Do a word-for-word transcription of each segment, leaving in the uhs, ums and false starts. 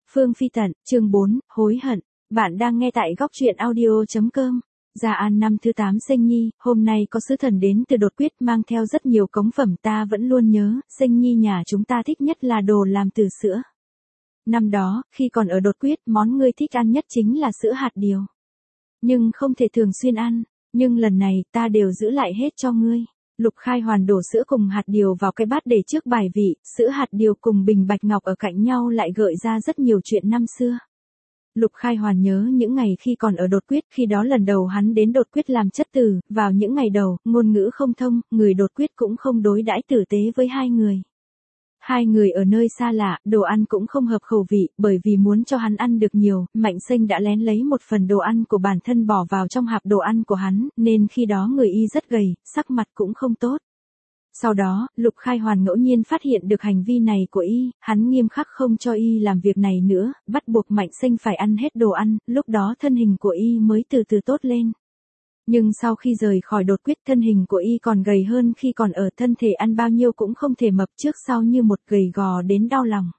Phương Phi Tận, chương bốn, hối hận. Bạn đang nghe tại góc truyện audio chấm com. Gia An năm thứ tám Sinh Nhi, hôm nay có sứ thần đến từ Đột Quyết mang theo rất nhiều cống phẩm, ta vẫn luôn nhớ, Sinh Nhi nhà chúng ta thích nhất là đồ làm từ sữa. Năm đó, khi còn ở Đột Quyết, món ngươi thích ăn nhất chính là sữa hạt điều. Nhưng không thể thường xuyên ăn, nhưng lần này ta đều giữ lại hết cho ngươi. Lục Khai Hoàn đổ sữa cùng hạt điều vào cái bát để trước bài vị, sữa hạt điều cùng bình bạch ngọc ở cạnh nhau lại gợi ra rất nhiều chuyện năm xưa. Lục Khai Hoàn nhớ những ngày khi còn ở Đột Quyết, khi đó lần đầu hắn đến Đột Quyết làm chất tử, vào những ngày đầu, ngôn ngữ không thông, người Đột Quyết cũng không đối đãi tử tế với hai người. Hai người ở nơi xa lạ, đồ ăn cũng không hợp khẩu vị, bởi vì muốn cho hắn ăn được nhiều, Mạnh Xanh đã lén lấy một phần đồ ăn của bản thân bỏ vào trong hạp đồ ăn của hắn, nên khi đó người y rất gầy, sắc mặt cũng không tốt. Sau đó, Lục Khai Hoàn ngẫu nhiên phát hiện được hành vi này của y, hắn nghiêm khắc không cho y làm việc này nữa, bắt buộc Mạnh Xanh phải ăn hết đồ ăn, lúc đó thân hình của y mới từ từ tốt lên. Nhưng sau khi rời khỏi Đột Quyết, thân hình của y còn gầy hơn khi còn ở, thân thể ăn bao nhiêu cũng không thể mập trước sau như một, gầy gò đến đau lòng.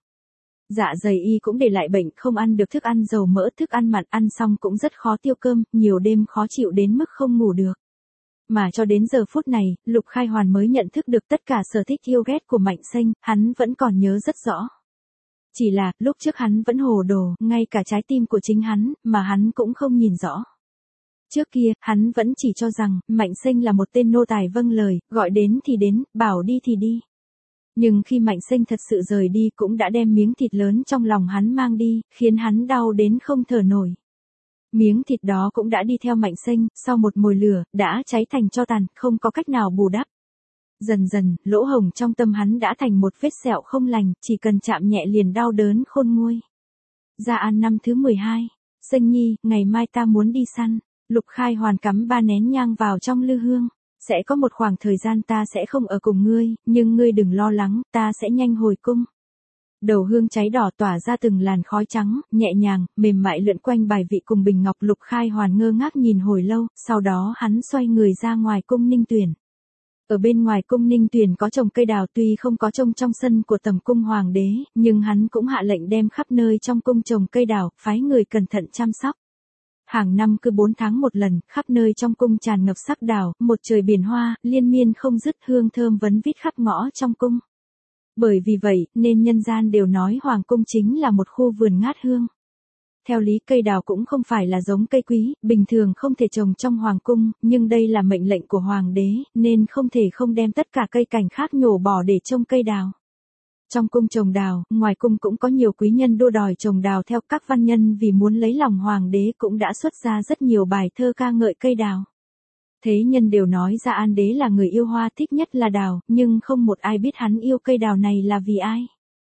Dạ dày y cũng để lại bệnh, không ăn được thức ăn dầu mỡ, thức ăn mặn, ăn xong cũng rất khó tiêu cơm, nhiều đêm khó chịu đến mức không ngủ được. Mà cho đến giờ phút này, Lục Khai Hoàn mới nhận thức được tất cả sở thích yêu ghét của Mạnh Xanh, hắn vẫn còn nhớ rất rõ. Chỉ là, lúc trước hắn vẫn hồ đồ, ngay cả trái tim của chính hắn, mà hắn cũng không nhìn rõ. Trước kia, hắn vẫn chỉ cho rằng, Mạnh Xanh là một tên nô tài vâng lời, gọi đến thì đến, bảo đi thì đi. Nhưng khi Mạnh Xanh thật sự rời đi cũng đã đem miếng thịt lớn trong lòng hắn mang đi, khiến hắn đau đến không thở nổi. Miếng thịt đó cũng đã đi theo Mạnh Xanh, sau một mồi lửa, đã cháy thành tro tàn, không có cách nào bù đắp. Dần dần, lỗ hổng trong tâm hắn đã thành một vết sẹo không lành, chỉ cần chạm nhẹ liền đau đớn khôn nguôi. Gia An năm thứ mười hai. Sinh Nhi, ngày mai ta muốn đi săn. Lục Khai Hoàn cắm ba nén nhang vào trong lư hương. Sẽ có một khoảng thời gian ta sẽ không ở cùng ngươi, nhưng ngươi đừng lo lắng, ta sẽ nhanh hồi cung. Đầu hương cháy đỏ tỏa ra từng làn khói trắng, nhẹ nhàng, mềm mại lượn quanh bài vị cùng bình ngọc. Lục Khai Hoàn ngơ ngác nhìn hồi lâu, sau đó hắn xoay người ra ngoài cung Ninh Tuyển. Ở bên ngoài cung Ninh Tuyển có trồng cây đào, tuy không có trông trong sân của tầm cung hoàng đế, nhưng hắn cũng hạ lệnh đem khắp nơi trong cung trồng cây đào, phái người cẩn thận chăm sóc. Hàng năm cứ bốn tháng một lần, khắp nơi trong cung tràn ngập sắc đào, một trời biển hoa, liên miên không dứt, hương thơm vấn vít khắp ngõ trong cung. Bởi vì vậy, nên nhân gian đều nói hoàng cung chính là một khu vườn ngát hương. Theo lý, cây đào cũng không phải là giống cây quý, bình thường không thể trồng trong hoàng cung, nhưng đây là mệnh lệnh của hoàng đế, nên không thể không đem tất cả cây cảnh khác nhổ bỏ để trồng cây đào. Trong cung trồng đào, ngoài cung cũng có nhiều quý nhân đua đòi trồng đào theo. Các văn nhân vì muốn lấy lòng hoàng đế cũng đã xuất ra rất nhiều bài thơ ca ngợi cây đào. Thế nhân đều nói Gia An đế là người yêu hoa, thích nhất là đào, nhưng không một ai biết hắn yêu cây đào này là vì ai.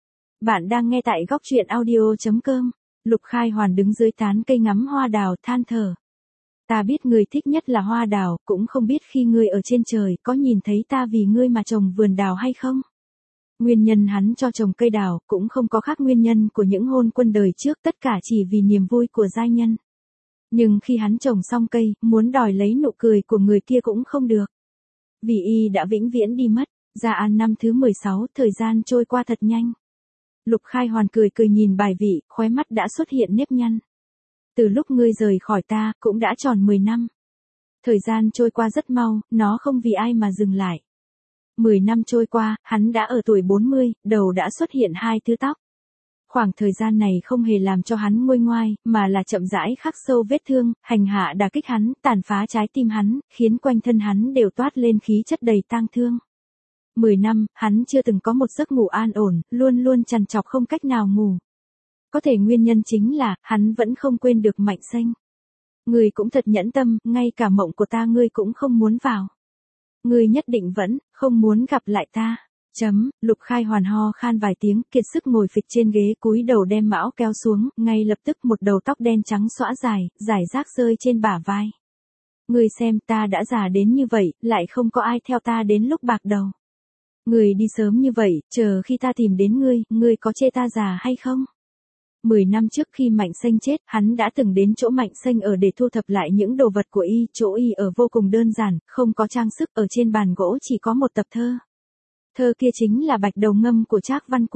Bạn đang nghe tại góc truyện audio chấm com. Lục Khai Hoàn đứng dưới tán cây ngắm hoa đào, than thở. Ta biết ngươi thích nhất là hoa đào, cũng không biết khi ngươi ở trên trời có nhìn thấy ta vì ngươi mà trồng vườn đào hay không. Nguyên nhân hắn cho trồng cây đào cũng không có khác nguyên nhân của những hôn quân đời trước, tất cả chỉ vì niềm vui của giai nhân. Nhưng khi hắn trồng xong cây, muốn đòi lấy nụ cười của người kia cũng không được. Vì y đã vĩnh viễn đi mất. Gia An năm thứ mười sáu, thời gian trôi qua thật nhanh. Lục Khai Hoàn cười cười nhìn bài vị, khóe mắt đã xuất hiện nếp nhăn. Từ lúc ngươi rời khỏi ta, cũng đã tròn mười năm. Thời gian trôi qua rất mau, nó không vì ai mà dừng lại. Mười năm trôi qua, hắn đã ở tuổi bốn mươi, đầu đã xuất hiện hai thứ tóc. Khoảng thời gian này không hề làm cho hắn nguôi ngoai, mà là chậm rãi khắc sâu vết thương, hành hạ đả kích hắn, tàn phá trái tim hắn, khiến quanh thân hắn đều toát lên khí chất đầy tang thương. Mười năm, hắn chưa từng có một giấc ngủ an ổn, luôn luôn trằn trọc không cách nào ngủ. Có thể nguyên nhân chính là, hắn vẫn không quên được Mạnh Xanh. Ngươi cũng thật nhẫn tâm, ngay cả mộng của ta ngươi cũng không muốn vào. Ngươi nhất định vẫn, không muốn gặp lại ta. Chấm, Lục Khai Hoàn ho khan vài tiếng, kiệt sức ngồi phịch trên ghế, cúi đầu đem mão kéo xuống, ngay lập tức một đầu tóc đen trắng xõa dài, rải rác rơi trên bả vai. Ngươi xem, ta đã già đến như vậy, lại không có ai theo ta đến lúc bạc đầu. Ngươi đi sớm như vậy, chờ khi ta tìm đến ngươi, ngươi có chê ta già hay không? Mười năm trước khi Mạnh Xanh chết, hắn đã từng đến chỗ Mạnh Xanh ở để thu thập lại những đồ vật của y, chỗ y ở vô cùng đơn giản, không có trang sức, ở trên bàn gỗ chỉ có một tập thơ. Thơ kia chính là Bạch Đầu Ngâm của Trác Văn Quân.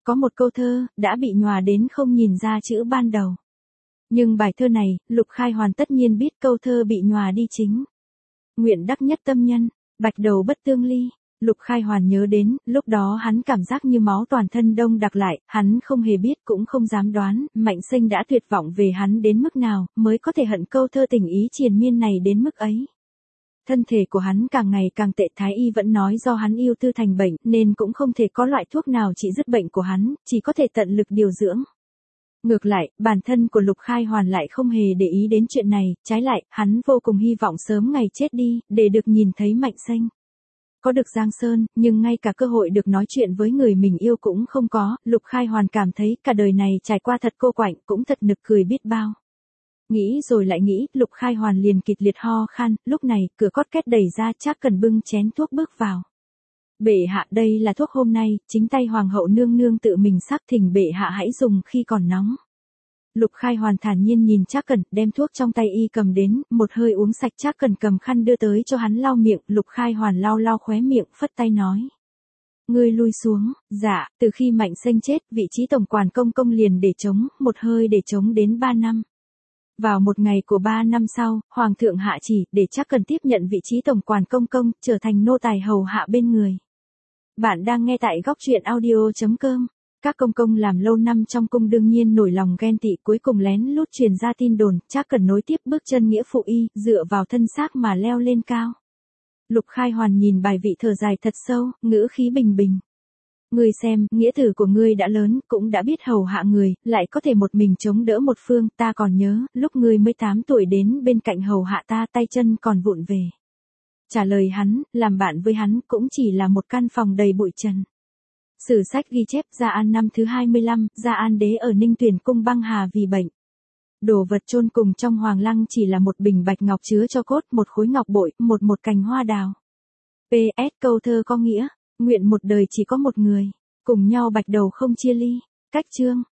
Có một câu thơ, đã bị nhòa đến không nhìn ra chữ ban đầu. Nhưng bài thơ này, Lục Khai Hoàn tất nhiên biết câu thơ bị nhòa đi chính. Nguyện đắc nhất tâm nhân, bạch đầu bất tương ly. Lục Khai Hoàn nhớ đến, lúc đó hắn cảm giác như máu toàn thân đông đặc lại, hắn không hề biết cũng không dám đoán, Mạnh Xanh đã tuyệt vọng về hắn đến mức nào, mới có thể hận câu thơ tình ý triền miên này đến mức ấy. Thân thể của hắn càng ngày càng tệ, thái y vẫn nói do hắn yêu tư thành bệnh, nên cũng không thể có loại thuốc nào trị dứt bệnh của hắn, chỉ có thể tận lực điều dưỡng. Ngược lại, bản thân của Lục Khai Hoàn lại không hề để ý đến chuyện này, trái lại, hắn vô cùng hy vọng sớm ngày chết đi, để được nhìn thấy Mạnh Xanh. Có được Giang Sơn, nhưng ngay cả cơ hội được nói chuyện với người mình yêu cũng không có, Lục Khai Hoàn cảm thấy cả đời này trải qua thật cô quạnh, cũng thật nực cười biết bao. Nghĩ rồi lại nghĩ, Lục Khai Hoàn liền kịch liệt ho khan, lúc này, cửa cót két đẩy ra, Trác Cần bưng chén thuốc bước vào. Bệ hạ, đây là thuốc hôm nay, chính tay hoàng hậu nương nương tự mình sắc thỉnh bệ hạ hãy dùng khi còn nóng. Lục Khai Hoàn thản nhiên nhìn Trác Cần, đem thuốc trong tay y cầm đến, một hơi uống sạch. Trác Cần cầm khăn đưa tới cho hắn lau miệng, Lục Khai Hoàn lau lau khóe miệng, phất tay nói. Ngươi lui xuống, dạ, từ khi Mạnh Xanh chết, vị trí tổng quản công công liền để trống, một hơi để trống đến ba năm. Vào một ngày của ba năm sau, Hoàng thượng hạ chỉ, để Trác Cần tiếp nhận vị trí tổng quản công công, trở thành nô tài hầu hạ bên người. Bạn đang nghe tại góc truyện audio chấm com. Các công công làm lâu năm trong cung đương nhiên nổi lòng ghen tị, cuối cùng lén lút truyền ra tin đồn, Trác Cần nối tiếp bước chân nghĩa phụ y, dựa vào thân xác mà leo lên cao. Lục Khai Hoàn nhìn bài vị thở dài thật sâu, ngữ khí bình bình. Ngươi xem, nghĩa tử của ngươi đã lớn, cũng đã biết hầu hạ người, lại có thể một mình chống đỡ một phương, ta còn nhớ, lúc ngươi mới tám tuổi đến bên cạnh hầu hạ ta, tay chân còn vụn về. Trả lời hắn, làm bạn với hắn cũng chỉ là một căn phòng đầy bụi trần. Sử sách ghi chép Gia An năm thứ hai mươi lăm, Gia An đế ở Ninh Tuyền cung băng hà vì bệnh. Đồ vật chôn cùng trong hoàng lăng chỉ là một bình bạch ngọc chứa cho cốt, một khối ngọc bội, một một cành hoa đào. pê ét câu thơ có nghĩa, nguyện một đời chỉ có một người, cùng nhau bạch đầu không chia ly. Cách chương.